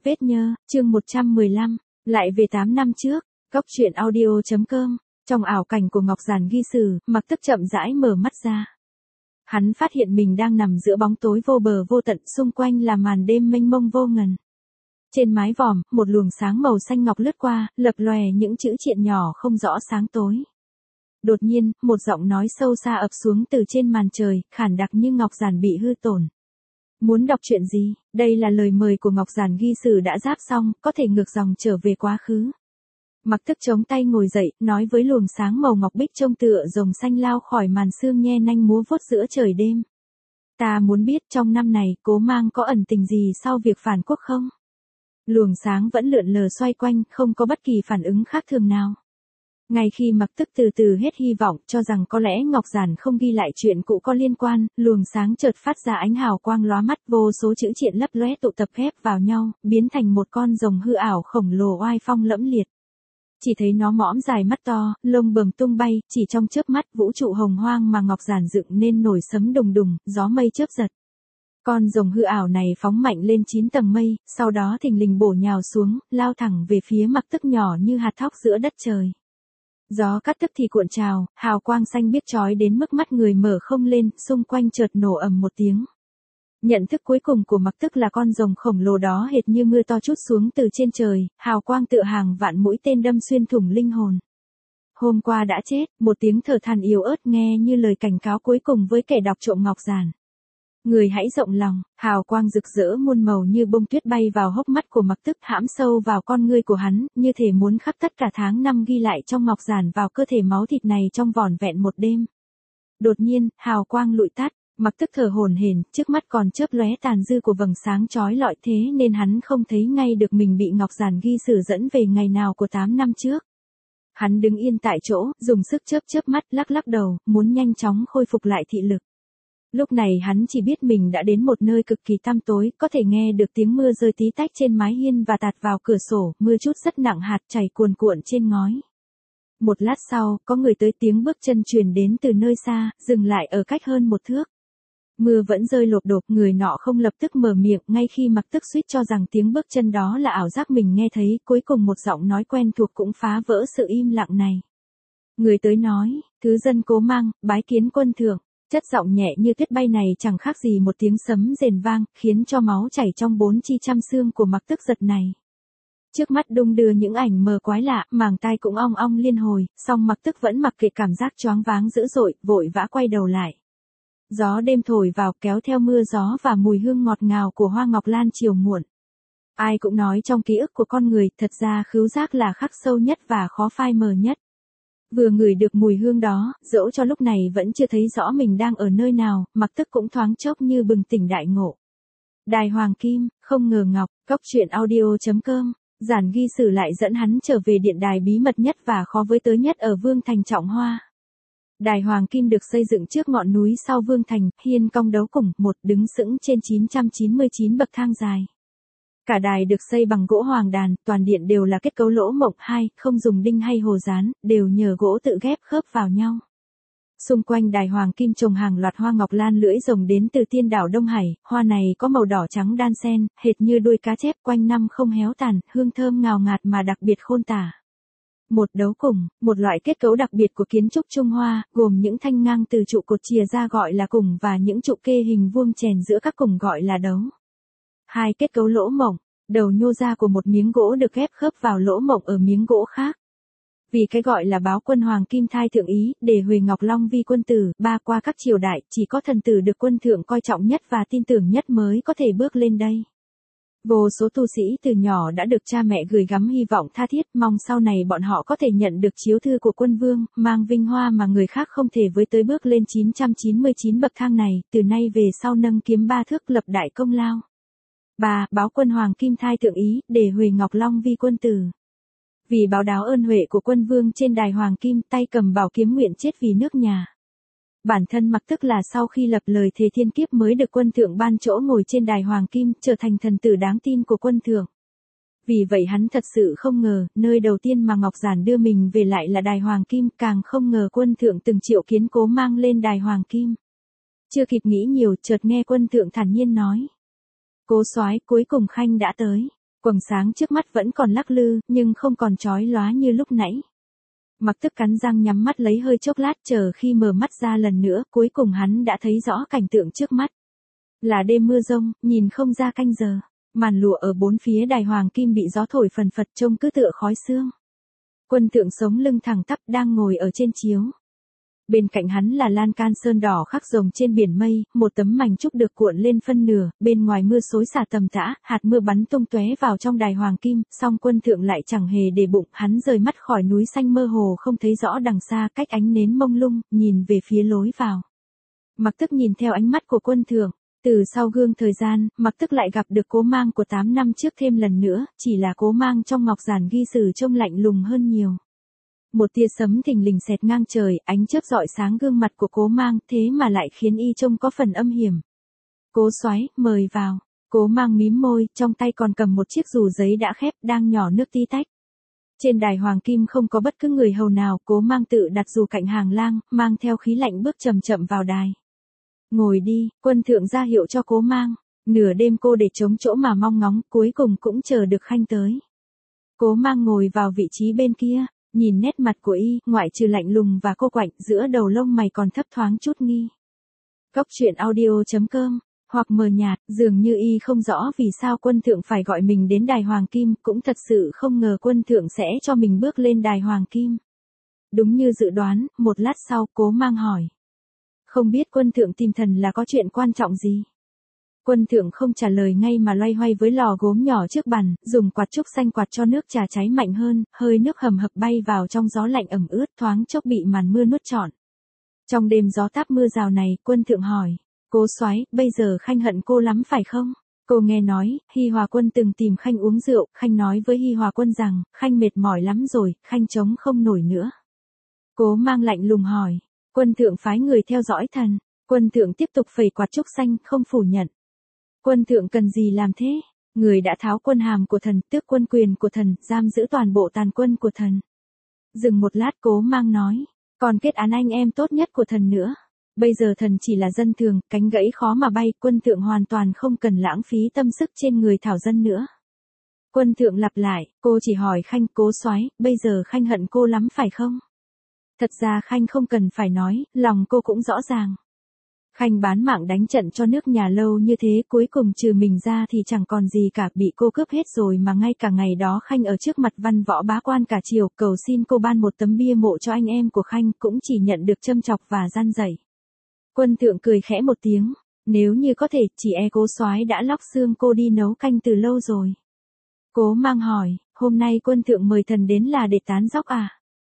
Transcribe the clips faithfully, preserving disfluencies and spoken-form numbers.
Vết nhơ, chương một trăm mười lăm, lại về tám năm trước, Cóc truyện audio chấm com, trong ảo cảnh của Ngọc Giản ghi sử, Mặc Tức chậm rãi mở mắt ra. Hắn phát hiện mình đang nằm giữa bóng tối vô bờ vô tận, xung quanh là màn đêm mênh mông vô ngần. Trên mái vòm, một luồng sáng màu xanh ngọc lướt qua, lập lòe những chữ triện nhỏ không rõ sáng tối. Đột nhiên, một giọng nói sâu xa ập xuống từ trên màn trời, khản đặc như Ngọc Giản bị hư tổn. Muốn đọc truyện gì? Đây là lời mời của Ngọc Giản ghi sử đã ráp xong, có thể ngược dòng trở về quá khứ. Mặc Tức chống tay ngồi dậy, nói với luồng sáng màu ngọc bích trông tựa rồng xanh lao khỏi màn sương nhe nanh múa vuốt giữa trời đêm. Ta muốn biết trong năm này Cố Mang có ẩn tình gì sau việc phản quốc không? Luồng sáng vẫn lượn lờ xoay quanh, không có bất kỳ phản ứng khác thường nào. Ngay khi Mặc Tức từ từ hết hy vọng, cho rằng có lẽ Ngọc Giản không ghi lại chuyện cũ có liên quan, luồng sáng chợt phát ra ánh hào quang lóa mắt, vô số chữ triện lấp lóe tụ tập ghép vào nhau, biến thành một con rồng hư ảo khổng lồ oai phong lẫm liệt. Chỉ thấy nó mõm dài mắt to, lông bờm tung bay, chỉ trong chớp mắt vũ trụ hồng hoang mà Ngọc Giản dựng nên nổi sấm đùng đùng, gió mây chớp giật. Con rồng hư ảo này phóng mạnh lên chín tầng mây, sau đó thình lình bổ nhào xuống, lao thẳng về phía Mặc Tức nhỏ như hạt thóc giữa đất trời. Gió cắt tức thì cuộn trào, hào quang xanh biếc chói đến mức mắt người mở không lên, xung quanh chợt nổ ầm một tiếng. Nhận thức cuối cùng của Mặc Tức là con rồng khổng lồ đó hệt như mưa to trút xuống từ trên trời, hào quang tựa hàng vạn mũi tên đâm xuyên thủng linh hồn. Hôm qua đã chết, một tiếng thở than yếu ớt nghe như lời cảnh cáo cuối cùng với kẻ đọc trộm Ngọc Giản. Người hãy rộng lòng, hào quang rực rỡ muôn màu như bông tuyết bay vào hốc mắt của Mặc Tức, hãm sâu vào con ngươi của hắn, như thể muốn khắc tất cả tháng năm ghi lại trong Ngọc Giản vào cơ thể máu thịt này trong vỏn vẹn một đêm. Đột nhiên, hào quang lụi tắt, Mặc Tức thở hổn hển, trước mắt còn chớp lóe tàn dư của vầng sáng chói lọi, thế nên hắn không thấy ngay được mình bị Ngọc Giản ghi sử dẫn về ngày nào của tám năm trước. Hắn đứng yên tại chỗ, dùng sức chớp chớp mắt, lắc lắc đầu, muốn nhanh chóng khôi phục lại thị lực. Lúc này hắn chỉ biết mình đã đến một nơi cực kỳ tăm tối, có thể nghe được tiếng mưa rơi tí tách trên mái hiên và tạt vào cửa sổ, mưa chút rất nặng hạt chảy cuồn cuộn trên ngói. Một lát sau, có người tới, tiếng bước chân truyền đến từ nơi xa, dừng lại ở cách hơn một thước. Mưa vẫn rơi lộp độp, người nọ không lập tức mở miệng, ngay khi Mặc Tức suýt cho rằng tiếng bước chân đó là ảo giác mình nghe thấy, cuối cùng một giọng nói quen thuộc cũng phá vỡ sự im lặng này. Người tới nói, thứ dân Cố Mang, bái kiến quân thượng. Chất giọng nhẹ như tuyết bay này chẳng khác gì một tiếng sấm rền vang, khiến cho máu chảy trong bốn chi trăm xương của Mặc Tức giật này. Trước mắt đung đưa những ảnh mờ quái lạ, màng tai cũng ong ong liên hồi, song Mặc Tức vẫn mặc kệ cảm giác choáng váng dữ dội, vội vã quay đầu lại. Gió đêm thổi vào, kéo theo mưa gió và mùi hương ngọt ngào của hoa ngọc lan chiều muộn. Ai cũng nói trong ký ức của con người, thật ra khứu giác là khắc sâu nhất và khó phai mờ nhất. Vừa ngửi được mùi hương đó, dẫu cho lúc này vẫn chưa thấy rõ mình đang ở nơi nào, Mặc Tức cũng thoáng chốc như bừng tỉnh đại ngộ. Đài Hoàng Kim, không ngờ Ngọc, Cóc truyện audio chấm com, Giản ghi sử lại dẫn hắn trở về điện đài bí mật nhất và khó với tới nhất ở Vương Thành Trọng Hoa. Đài Hoàng Kim được xây dựng trước ngọn núi sau Vương Thành, hiên cong đấu củng, một đứng sững trên chín trăm chín mươi chín bậc thang dài. Cả đài được xây bằng gỗ hoàng đàn, toàn điện đều là kết cấu lỗ mộng hai, không dùng đinh hay hồ dán, đều nhờ gỗ tự ghép khớp vào nhau. Xung quanh đài Hoàng Kim trồng hàng loạt hoa ngọc lan lưỡi rồng đến từ tiên đảo Đông Hải, hoa này có màu đỏ trắng đan xen, hệt như đuôi cá chép, quanh năm không héo tàn, hương thơm ngào ngạt mà đặc biệt khôn tả. Một đấu củng, một loại kết cấu đặc biệt của kiến trúc Trung Hoa, gồm những thanh ngang từ trụ cột chìa ra gọi là củng và những trụ kê hình vuông chèn giữa các củng gọi là đấu. Hai kết cấu lỗ mộng, đầu nhô ra của một miếng gỗ được ghép khớp vào lỗ mộng ở miếng gỗ khác. Vì cái gọi là báo quân Hoàng Kim thai thượng ý, để Huệ Ngọc Long vi quân tử, ba qua các triều đại, chỉ có thần tử được quân thượng coi trọng nhất và tin tưởng nhất mới có thể bước lên đây. Vô số tu sĩ từ nhỏ đã được cha mẹ gửi gắm hy vọng tha thiết, mong sau này bọn họ có thể nhận được chiếu thư của quân vương, mang vinh hoa mà người khác không thể với tới bước lên chín trăm chín mươi chín bậc thang này, từ nay về sau nâng kiếm ba thước lập đại công lao. ba. Báo quân Hoàng Kim thai thượng ý, để Huệ Ngọc Long vi quân tử. Vì báo đáo ơn huệ của quân vương trên đài Hoàng Kim, tay cầm bảo kiếm nguyện chết vì nước nhà. Bản thân Mặc Tức là sau khi lập lời thề thiên kiếp mới được quân thượng ban chỗ ngồi trên đài Hoàng Kim, trở thành thần tử đáng tin của quân thượng. Vì vậy hắn thật sự không ngờ, nơi đầu tiên mà Ngọc Giản đưa mình về lại là đài Hoàng Kim, càng không ngờ quân thượng từng triệu kiến Cố Mang lên đài Hoàng Kim. Chưa kịp nghĩ nhiều, chợt nghe quân thượng thản nhiên nói: Cố soái, cuối cùng khanh đã tới. Quầng sáng trước mắt vẫn còn lắc lư, nhưng không còn chói lóa như lúc nãy. Mặc Tức cắn răng nhắm mắt lấy hơi chốc lát, chờ khi mở mắt ra lần nữa, cuối cùng hắn đã thấy rõ cảnh tượng trước mắt. Là đêm mưa rông, nhìn không ra canh giờ. Màn lụa ở bốn phía đài hoàng kim bị gió thổi phần phật, trông cứ tựa khói sương. Quân Thượng sống lưng thẳng tắp đang ngồi ở trên chiếu. Bên cạnh hắn là lan can sơn đỏ khắc rồng trên biển mây, một tấm mảnh trúc được cuộn lên phân nửa, bên ngoài mưa xối xả tầm tã, hạt mưa bắn tung tóe vào trong đài hoàng kim, song Quân Thượng lại chẳng hề để bụng, hắn rời mắt khỏi núi xanh mơ hồ không thấy rõ đằng xa, cách ánh nến mông lung, nhìn về phía lối vào. Mặc Tức nhìn theo ánh mắt của Quân Thượng. Từ sau gương thời gian, Mặc Tức lại gặp được Cố Mang của tám năm trước thêm lần nữa, chỉ là Cố Mang trong ngọc giản ghi sử trông lạnh lùng hơn nhiều. Một tia sấm thình lình xẹt ngang trời, ánh chớp rọi sáng gương mặt của Cố Mang, thế mà lại khiến y trông có phần âm hiểm. Cố Soái, mời vào. Cố Mang mím môi, trong tay còn cầm một chiếc dù giấy đã khép, đang nhỏ nước tí tách. Trên đài hoàng kim không có bất cứ người hầu nào, Cố Mang tự đặt dù cạnh hàng lang, mang theo khí lạnh bước chậm chậm vào đài. Ngồi đi, Quân Thượng ra hiệu cho Cố Mang. Nửa đêm cô để trống chỗ mà mong ngóng, cuối cùng cũng chờ được Khanh tới. Cố Mang ngồi vào vị trí bên kia, nhìn nét mặt của y, ngoại trừ lạnh lùng và cô quạnh, giữa đầu lông mày còn thấp thoáng chút nghi. Cốc truyện audio chấm com, hoặc mờ nhạt, dường như y không rõ vì sao Quân Thượng phải gọi mình đến đài hoàng kim, cũng thật sự không ngờ Quân Thượng sẽ cho mình bước lên đài hoàng kim. Đúng như dự đoán, một lát sau, Cố Mang hỏi. Không biết Quân Thượng tìm thần là có chuyện quan trọng gì? Quân Thượng không trả lời ngay mà loay hoay với lò gốm nhỏ trước bàn, dùng quạt trúc xanh quạt cho nước trà cháy mạnh hơn, hơi nước hầm hập bay vào trong gió lạnh ẩm ướt, thoáng chốc bị màn mưa nuốt trọn. Trong đêm gió táp mưa rào này, Quân Thượng hỏi, Cố Soái, bây giờ Khanh hận cô lắm phải không? Cô nghe nói, Hi Hòa Quân từng tìm Khanh uống rượu, Khanh nói với Hi Hòa Quân rằng, Khanh mệt mỏi lắm rồi, Khanh chống không nổi nữa. Cố Mang lạnh lùng hỏi. Quân Thượng phái người theo dõi thần. Quân Thượng tiếp tục phẩy quạt trúc xanh, không phủ nhận. Quân Thượng cần gì làm thế? Người đã tháo quân hàm của thần, tước quân quyền của thần, giam giữ toàn bộ tàn quân của thần. Dừng một lát, Cố Mang nói, còn kết án anh em tốt nhất của thần nữa. Bây giờ thần chỉ là dân thường, cánh gãy khó mà bay, Quân Thượng hoàn toàn không cần lãng phí tâm sức trên người thảo dân nữa. Quân Thượng lặp lại, cô chỉ hỏi Khanh, Cố Soái, bây giờ Khanh hận cô lắm phải không? Thật ra Khanh không cần phải nói, lòng cô cũng rõ ràng. Khanh bán mạng đánh trận cho nước nhà lâu như thế, cuối cùng trừ mình ra thì chẳng còn gì cả, bị cô cướp hết rồi, mà ngay cả ngày đó Khanh ở trước mặt văn võ bá quan cả triều, cầu xin cô ban một tấm bia mộ cho anh em của Khanh, cũng chỉ nhận được châm chọc và gian dạy. Quân Thượng cười khẽ một tiếng, nếu như có thể, chỉ e Cố Soái đã lóc xương cô đi nấu canh từ lâu rồi. Cố Mang hỏi, hôm nay Quân Thượng mời thần đến là để tán dóc à?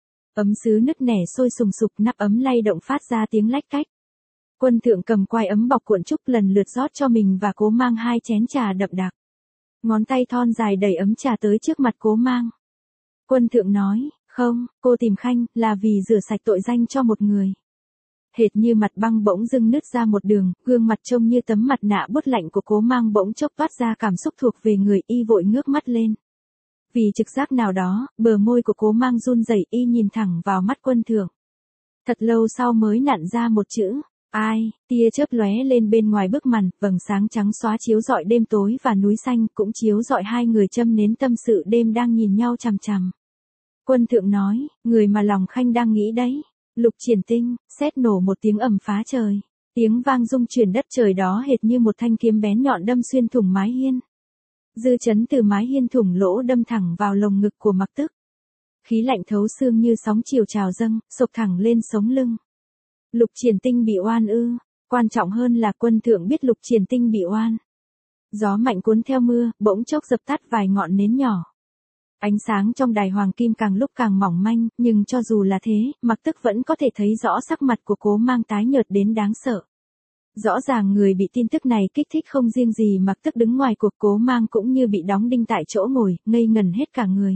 Ấm sứ nứt nẻ sôi sùng sục, nắp ấm lay động phát ra tiếng lách cách. Quân Thượng cầm quai ấm bọc cuộn trúc lần lượt rót cho mình và Cố Mang hai chén trà đậm đặc. Ngón tay thon dài đẩy ấm trà tới trước mặt Cố Mang. Quân Thượng nói, không, cô tìm Khanh, là vì rửa sạch tội danh cho một người. Hệt như mặt băng bỗng dưng nứt ra một đường, gương mặt trông như tấm mặt nạ bút lạnh của Cố Mang bỗng chốc toát ra cảm xúc thuộc về người, y vội ngước mắt lên. Vì trực giác nào đó, bờ môi của Cố Mang run rẩy, y nhìn thẳng vào mắt Quân Thượng. Thật lâu sau mới nặn ra một chữ, ai, tia chớp lóe lên bên ngoài bức màn, vầng sáng trắng xóa chiếu rọi đêm tối và núi xanh, cũng chiếu rọi hai người châm nến tâm sự đêm đang nhìn nhau chằm chằm. Quân Thượng nói, người mà lòng Khanh đang nghĩ đấy. Lục Triển Tinh, sét nổ một tiếng ầm phá trời. Tiếng vang rung chuyển đất trời đó hệt như một thanh kiếm bén nhọn đâm xuyên thủng mái hiên. Dư chấn từ mái hiên thủng lỗ đâm thẳng vào lồng ngực của Mặc Tức. Khí lạnh thấu xương như sóng chiều trào dâng, sộc thẳng lên sống lưng. Lục Triển Tinh bị oan ư? Quan trọng hơn là Quân Thượng biết Lục Triển Tinh bị oan. Gió mạnh cuốn theo mưa, bỗng chốc dập tắt vài ngọn nến nhỏ. Ánh sáng trong đài hoàng kim càng lúc càng mỏng manh, nhưng cho dù là thế, Mặc Tức vẫn có thể thấy rõ sắc mặt của Cố Mang tái nhợt đến đáng sợ. Rõ ràng người bị tin tức này kích thích không riêng gì Mặc Tức đứng ngoài cuộc, Cố Mang cũng như bị đóng đinh tại chỗ ngồi, ngây ngần hết cả người.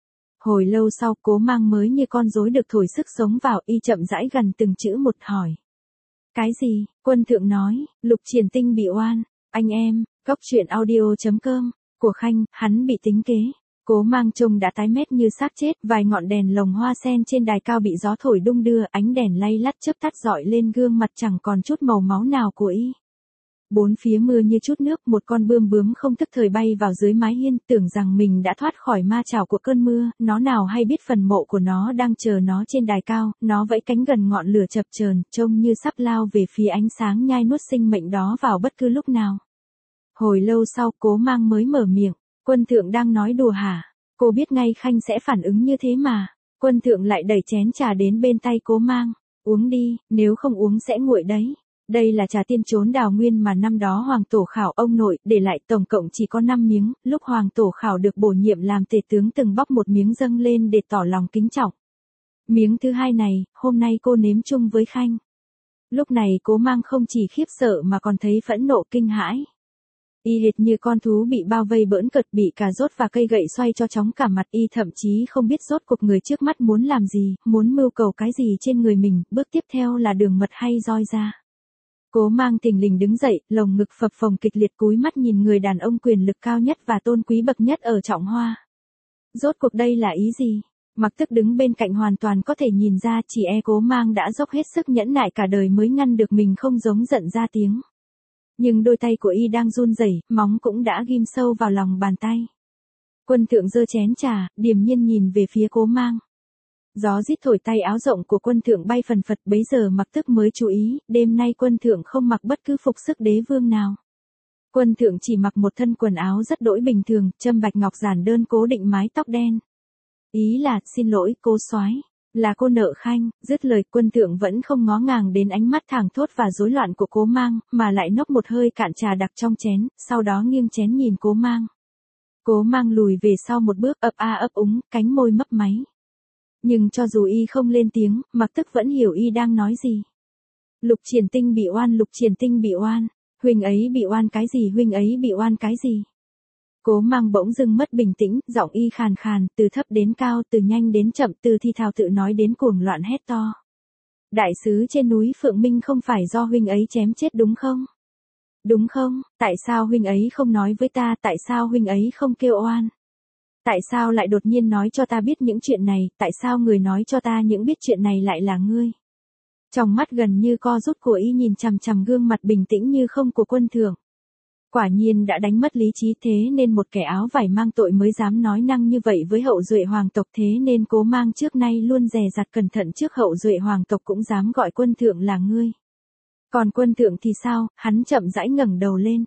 Hồi lâu sau, Cố Mang mới như con rối được thổi sức sống vào, y chậm rãi gần từng chữ một hỏi. Cái gì? Quân Thượng nói, Lục Triển Tinh bị oan. Anh em, cốc truyện audio chấm com, của Khanh, hắn bị tính kế. Cố Mang trông đã tái mét như xác chết, vài ngọn đèn lồng hoa sen trên đài cao bị gió thổi đung đưa, ánh đèn lay lắt chớp tắt rọi lên gương mặt chẳng còn chút màu máu nào của y. Bốn phía mưa như chút nước, một con bươm bướm không thức thời bay vào dưới mái hiên, tưởng rằng mình đã thoát khỏi ma chảo của cơn mưa, nó nào hay biết phần mộ của nó đang chờ nó trên đài cao, nó vẫy cánh gần ngọn lửa chập chờn, trông như sắp lao về phía ánh sáng nhai nuốt sinh mệnh đó vào bất cứ lúc nào. Hồi lâu sau, Cố Mang mới mở miệng, Quân thượng đang nói đùa hả? Cô biết ngay Khanh sẽ phản ứng như thế mà. Quân thượng lại đẩy chén trà đến bên tay Cố Mang, uống đi, nếu không uống sẽ nguội đấy. Đây là trà tiên trốn đào nguyên mà năm đó Hoàng Tổ Khảo ông nội để lại, tổng cộng chỉ có năm miếng, lúc Hoàng Tổ Khảo được bổ nhiệm làm tể tướng từng bóc một miếng dâng lên để tỏ lòng kính trọng. Miếng thứ hai này, hôm nay cô nếm chung với Khanh. Lúc này Cố Mang không chỉ khiếp sợ mà còn thấy phẫn nộ kinh hãi. Y hệt như con thú bị bao vây bỡn cợt, bị cà rốt và cây gậy xoay cho chóng cả mặt, y thậm chí không biết rốt cuộc người trước mắt muốn làm gì, muốn mưu cầu cái gì trên người mình, bước tiếp theo là đường mật hay roi ra. Cố Mang thình lình đứng dậy, lồng ngực phập phồng kịch liệt, cúi mắt nhìn người đàn ông quyền lực cao nhất và tôn quý bậc nhất ở Trọng Hoa. Rốt cuộc đây là ý gì? Mặc Tức đứng bên cạnh hoàn toàn có thể nhìn ra, chỉ e Cố Mang đã dốc hết sức nhẫn nại cả đời mới ngăn được mình không giống giận ra tiếng. Nhưng đôi tay của y đang run rẩy, móng cũng đã ghim sâu vào lòng bàn tay. Quân thượng giơ chén trà, điềm nhiên nhìn về phía Cố Mang. Gió rít thổi, tay áo rộng của quân thượng bay phần phật, bấy giờ Mặc Tức mới chú ý, đêm nay quân thượng không mặc bất cứ phục sức đế vương nào. Quân thượng chỉ mặc một thân quần áo rất đỗi bình thường, châm bạch ngọc giản đơn cố định mái tóc đen. Ý là, xin lỗi, cô soái, là cô nợ Khanh. Dứt lời, quân thượng vẫn không ngó ngàng đến ánh mắt thảng thốt và rối loạn của Cố Mang, mà lại nốc một hơi cạn trà đặc trong chén, sau đó nghiêng chén nhìn Cố Mang. Cố Mang lùi về sau một bước, ấp a ấp úng, cánh môi mấp máy. Nhưng cho dù y không lên tiếng, Mặc Tức vẫn hiểu y đang nói gì. Lục Triển Tinh bị oan, Lục Triển Tinh bị oan. Huynh ấy bị oan cái gì, huynh ấy bị oan cái gì? Cố Mang bỗng dưng mất bình tĩnh, giọng y khàn khàn, từ thấp đến cao, từ nhanh đến chậm, từ thi thào tự nói đến cuồng loạn hét to. Đại sứ trên núi Phượng Minh không phải do huynh ấy chém chết đúng không? Đúng không? Tại sao huynh ấy không nói với ta, tại sao huynh ấy không kêu oan? Tại sao lại đột nhiên nói cho ta biết những chuyện này, tại sao người nói cho ta những biết chuyện này lại là ngươi? Trong mắt gần như co rút của y nhìn chằm chằm gương mặt bình tĩnh như không của quân thượng. Quả nhiên đã đánh mất lý trí, thế nên một kẻ áo vải mang tội mới dám nói năng như vậy với hậu duệ hoàng tộc, thế nên Cố Mang trước nay luôn dè dặt cẩn thận trước hậu duệ hoàng tộc cũng dám gọi quân thượng là ngươi. Còn quân thượng thì sao? Hắn chậm rãi ngẩng đầu lên.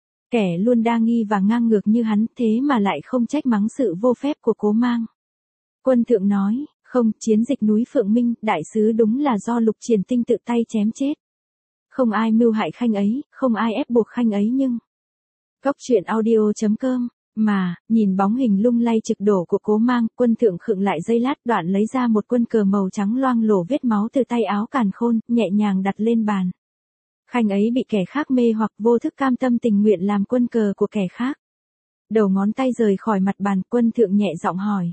Kẻ luôn đa nghi và ngang ngược như hắn thế mà lại không trách mắng sự vô phép của Cố Mang. Quân thượng nói, không, chiến dịch núi Phượng Minh, đại sứ đúng là do Lục Triển Tinh tự tay chém chết. Không ai mưu hại Khanh ấy, không ai ép buộc Khanh ấy nhưng... Góc truyện audio chấm com, mà, nhìn bóng hình lung lay trực đổ của Cố Mang, quân thượng khựng lại giây lát, đoạn lấy ra một quân cờ màu trắng loang lổ vết máu từ tay áo càn khôn, nhẹ nhàng đặt lên bàn. Khanh ấy bị kẻ khác mê hoặc, vô thức cam tâm tình nguyện làm quân cờ của kẻ khác. Đầu ngón tay rời khỏi mặt bàn, quân thượng nhẹ giọng hỏi.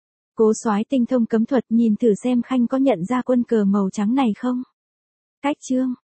Cố soái tinh thông cấm thuật, nhìn thử xem Khanh có nhận ra quân cờ màu trắng này không? Cách chương.